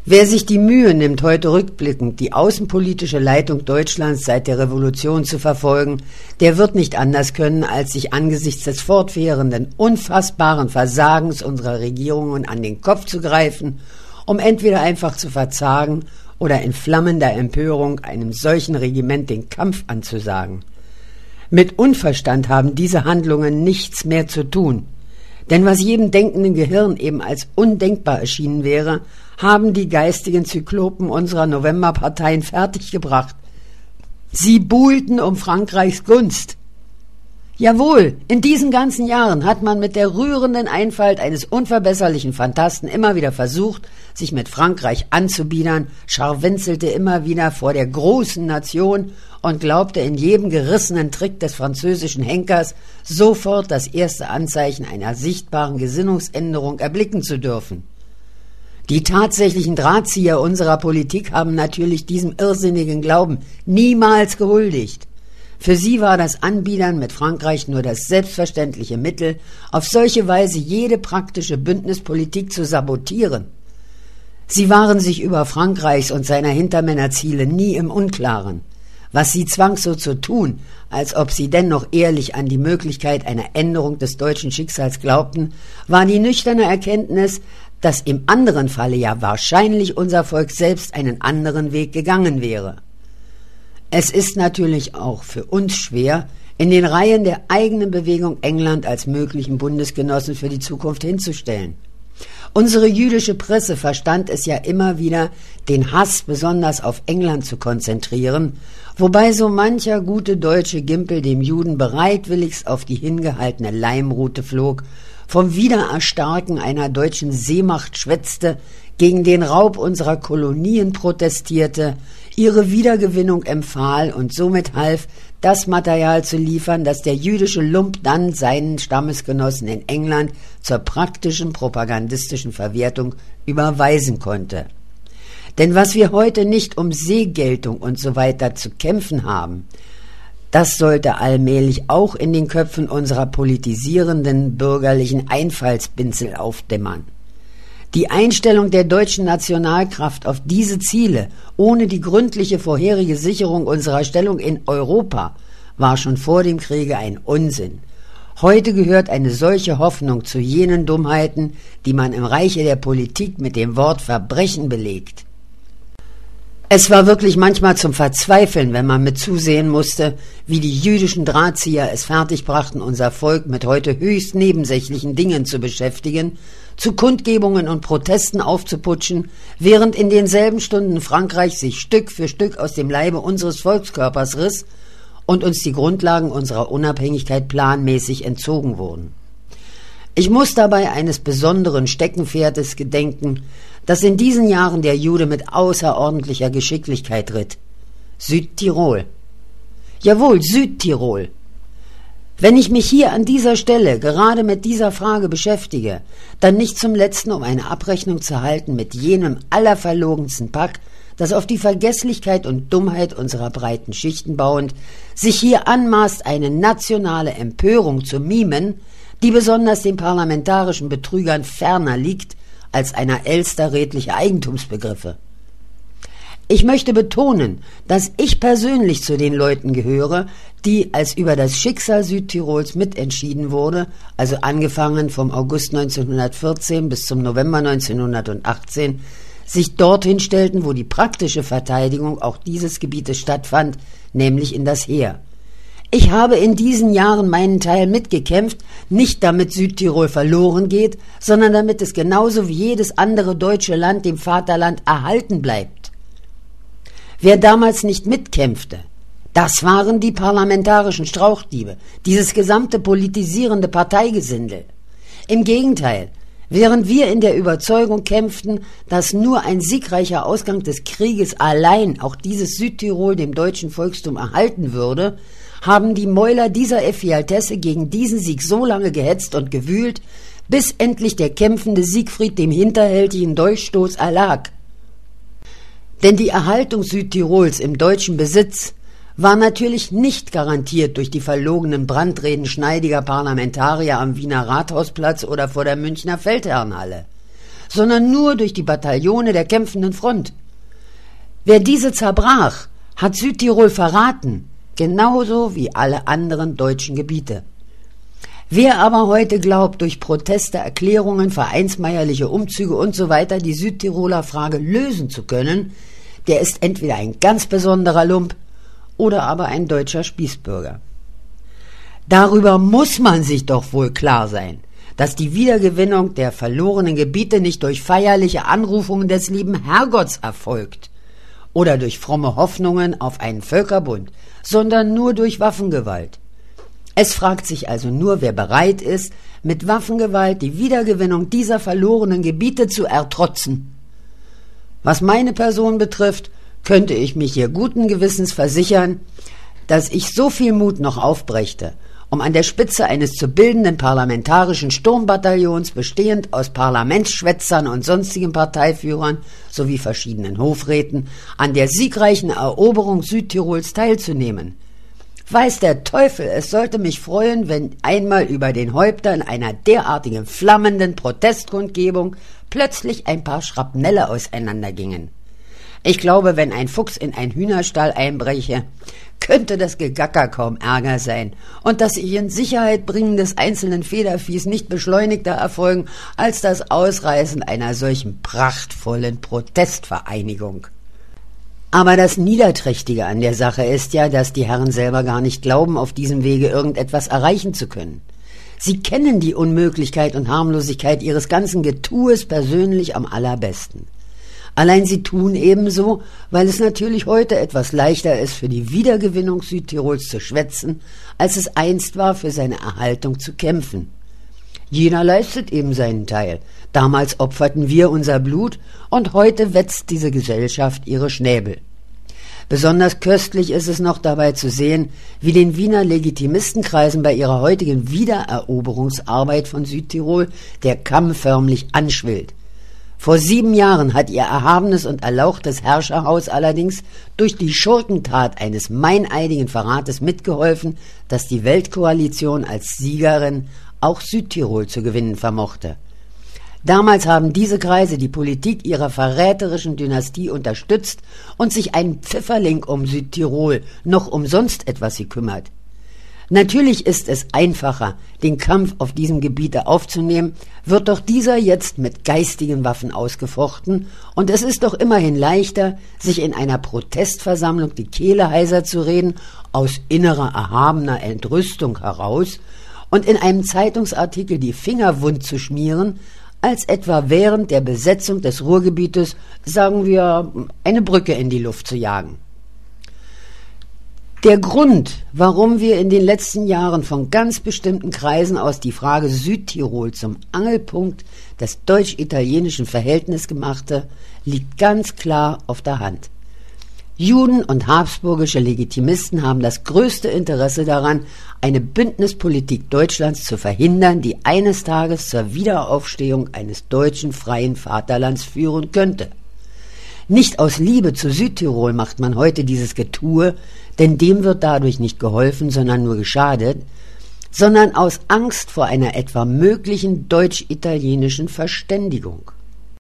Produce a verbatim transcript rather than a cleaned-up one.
Wer sich die Mühe nimmt, heute rückblickend die außenpolitische Leitung Deutschlands seit der Revolution zu verfolgen, der wird nicht anders können, als sich angesichts des fortwährenden, unfassbaren Versagens unserer Regierungen an den Kopf zu greifen, um entweder einfach zu verzagen oder in flammender Empörung einem solchen Regiment den Kampf anzusagen. Mit Unverstand haben diese Handlungen nichts mehr zu tun. Denn was jedem denkenden Gehirn eben als undenkbar erschienen wäre, haben die geistigen Zyklopen unserer Novemberparteien fertiggebracht. Sie buhlten um Frankreichs Gunst. Jawohl, in diesen ganzen Jahren hat man mit der rührenden Einfalt eines unverbesserlichen Phantasten immer wieder versucht, sich mit Frankreich anzubiedern, scharwenzelte immer wieder vor der großen Nation und glaubte in jedem gerissenen Trick des französischen Henkers sofort das erste Anzeichen einer sichtbaren Gesinnungsänderung erblicken zu dürfen. Die tatsächlichen Drahtzieher unserer Politik haben natürlich diesem irrsinnigen Glauben niemals gehuldigt. Für sie war das Anbiedern mit Frankreich nur das selbstverständliche Mittel, auf solche Weise jede praktische Bündnispolitik zu sabotieren. Sie waren sich über Frankreichs und seiner Hintermännerziele nie im Unklaren. Was sie zwang, so zu tun, als ob sie dennoch ehrlich an die Möglichkeit einer Änderung des deutschen Schicksals glaubten, war die nüchterne Erkenntnis, dass im anderen Falle ja wahrscheinlich unser Volk selbst einen anderen Weg gegangen wäre. Es ist natürlich auch für uns schwer, in den Reihen der eigenen Bewegung England als möglichen Bundesgenossen für die Zukunft hinzustellen. Unsere jüdische Presse verstand es ja immer wieder, den Hass besonders auf England zu konzentrieren, wobei so mancher gute deutsche Gimpel dem Juden bereitwilligst auf die hingehaltene Leimrute flog, vom Wiedererstarken einer deutschen Seemacht schwätzte, gegen den Raub unserer Kolonien protestierte, ihre Wiedergewinnung empfahl und somit half, das Material zu liefern, das der jüdische Lump dann seinen Stammesgenossen in England zur praktischen propagandistischen Verwertung überweisen konnte. Denn was wir heute nicht um Sehgeltung und so weiter zu kämpfen haben, das sollte allmählich auch in den Köpfen unserer politisierenden bürgerlichen Einfallspinsel aufdämmern. Die Einstellung der deutschen Nationalkraft auf diese Ziele, ohne die gründliche vorherige Sicherung unserer Stellung in Europa, war schon vor dem Kriege ein Unsinn. Heute gehört eine solche Hoffnung zu jenen Dummheiten, die man im Reiche der Politik mit dem Wort Verbrechen belegt. Es war wirklich manchmal zum Verzweifeln, wenn man mit zusehen musste, wie die jüdischen Drahtzieher es fertigbrachten, unser Volk mit heute höchst nebensächlichen Dingen zu beschäftigen, zu Kundgebungen und Protesten aufzuputschen, während in denselben Stunden Frankreich sich Stück für Stück aus dem Leibe unseres Volkskörpers riss und uns die Grundlagen unserer Unabhängigkeit planmäßig entzogen wurden. Ich muss dabei eines besonderen Steckenpferdes gedenken, das in diesen Jahren der Jude mit außerordentlicher Geschicklichkeit ritt. Südtirol. Jawohl, Südtirol. Wenn ich mich hier an dieser Stelle gerade mit dieser Frage beschäftige, dann nicht zum Letzten, um eine Abrechnung zu halten mit jenem allerverlogensten Pack, das auf die Vergesslichkeit und Dummheit unserer breiten Schichten bauend sich hier anmaßt, eine nationale Empörung zu mimen, die besonders den parlamentarischen Betrügern ferner liegt als einer Elster redliche Eigentumsbegriffe. Ich möchte betonen, dass ich persönlich zu den Leuten gehöre, die, als über das Schicksal Südtirols mitentschieden wurde, also angefangen vom August neunzehnhundertvierzehn bis zum November neunzehnhundertachtzehn, sich dorthin stellten, wo die praktische Verteidigung auch dieses Gebietes stattfand, nämlich in das Heer. Ich habe in diesen Jahren meinen Teil mitgekämpft, nicht damit Südtirol verloren geht, sondern damit es genauso wie jedes andere deutsche Land dem Vaterland erhalten bleibt. Wer damals nicht mitkämpfte, das waren die parlamentarischen Strauchdiebe, dieses gesamte politisierende Parteigesindel. Im Gegenteil, während wir in der Überzeugung kämpften, dass nur ein siegreicher Ausgang des Krieges allein auch dieses Südtirol dem deutschen Volkstum erhalten würde, haben die Mäuler dieser Effialtesse gegen diesen Sieg so lange gehetzt und gewühlt, bis endlich der kämpfende Siegfried dem hinterhältigen Dolchstoß erlag. Denn die Erhaltung Südtirols im deutschen Besitz war natürlich nicht garantiert durch die verlogenen Brandreden schneidiger Parlamentarier am Wiener Rathausplatz oder vor der Münchner Feldherrnhalle, sondern nur durch die Bataillone der kämpfenden Front. Wer diese zerbrach, hat Südtirol verraten, genauso wie alle anderen deutschen Gebiete. Wer aber heute glaubt, durch Proteste, Erklärungen, vereinsmeierliche Umzüge und so weiter die Südtiroler Frage lösen zu können, der ist entweder ein ganz besonderer Lump oder aber ein deutscher Spießbürger. Darüber muss man sich doch wohl klar sein, dass die Wiedergewinnung der verlorenen Gebiete nicht durch feierliche Anrufungen des lieben Herrgotts erfolgt oder durch fromme Hoffnungen auf einen Völkerbund, sondern nur durch Waffengewalt. Es fragt sich also nur, wer bereit ist, mit Waffengewalt die Wiedergewinnung dieser verlorenen Gebiete zu ertrotzen. Was meine Person betrifft, könnte ich mich hier guten Gewissens versichern, dass ich so viel Mut noch aufbrächte, um an der Spitze eines zu bildenden parlamentarischen Sturmbataillons, bestehend aus Parlamentsschwätzern und sonstigen Parteiführern sowie verschiedenen Hofräten, an der siegreichen Eroberung Südtirols teilzunehmen. Weiß der Teufel, es sollte mich freuen, wenn einmal über den Häuptern einer derartigen flammenden Protestkundgebung plötzlich ein paar Schrapnelle auseinandergingen. Ich glaube, wenn ein Fuchs in einen Hühnerstall einbreche, könnte das Gegacker kaum ärger sein und das sich in Sicherheit bringen des einzelnen Federviehs nicht beschleunigter erfolgen als das Ausreißen einer solchen prachtvollen Protestvereinigung. Aber das Niederträchtige an der Sache ist ja, dass die Herren selber gar nicht glauben, auf diesem Wege irgendetwas erreichen zu können. Sie kennen die Unmöglichkeit und Harmlosigkeit ihres ganzen Getues persönlich am allerbesten. Allein sie tun ebenso, weil es natürlich heute etwas leichter ist, für die Wiedergewinnung Südtirols zu schwätzen, als es einst war, für seine Erhaltung zu kämpfen. Jeder leistet eben seinen Teil. Damals opferten wir unser Blut und heute wetzt diese Gesellschaft ihre Schnäbel. Besonders köstlich ist es noch dabei zu sehen, wie den Wiener Legitimistenkreisen bei ihrer heutigen Wiedereroberungsarbeit von Südtirol der Kamm förmlich anschwillt. Vor sieben Jahren hat ihr erhabenes und erlauchtes Herrscherhaus allerdings durch die Schurkentat eines meineidigen Verrates mitgeholfen, dass die Weltkoalition als Siegerin auch Südtirol zu gewinnen vermochte. Damals haben diese Kreise die Politik ihrer verräterischen Dynastie unterstützt und sich einen Pfifferling um Südtirol noch umsonst etwas gekümmert. Natürlich ist es einfacher, den Kampf auf diesem Gebiete aufzunehmen, wird doch dieser jetzt mit geistigen Waffen ausgefochten, und es ist doch immerhin leichter, sich in einer Protestversammlung die Kehle heiser zu reden, aus innerer erhabener Entrüstung heraus, und in einem Zeitungsartikel die Finger wund zu schmieren, als etwa während der Besetzung des Ruhrgebietes, sagen wir, eine Brücke in die Luft zu jagen. Der Grund, warum wir in den letzten Jahren von ganz bestimmten Kreisen aus die Frage Südtirol zum Angelpunkt des deutsch-italienischen Verhältnisses gemachte, liegt ganz klar auf der Hand. Juden und habsburgische Legitimisten haben das größte Interesse daran, eine Bündnispolitik Deutschlands zu verhindern, die eines Tages zur Wiederaufstehung eines deutschen freien Vaterlands führen könnte. Nicht aus Liebe zu Südtirol macht man heute dieses Getue, denn dem wird dadurch nicht geholfen, sondern nur geschadet, sondern aus Angst vor einer etwa möglichen deutsch-italienischen Verständigung.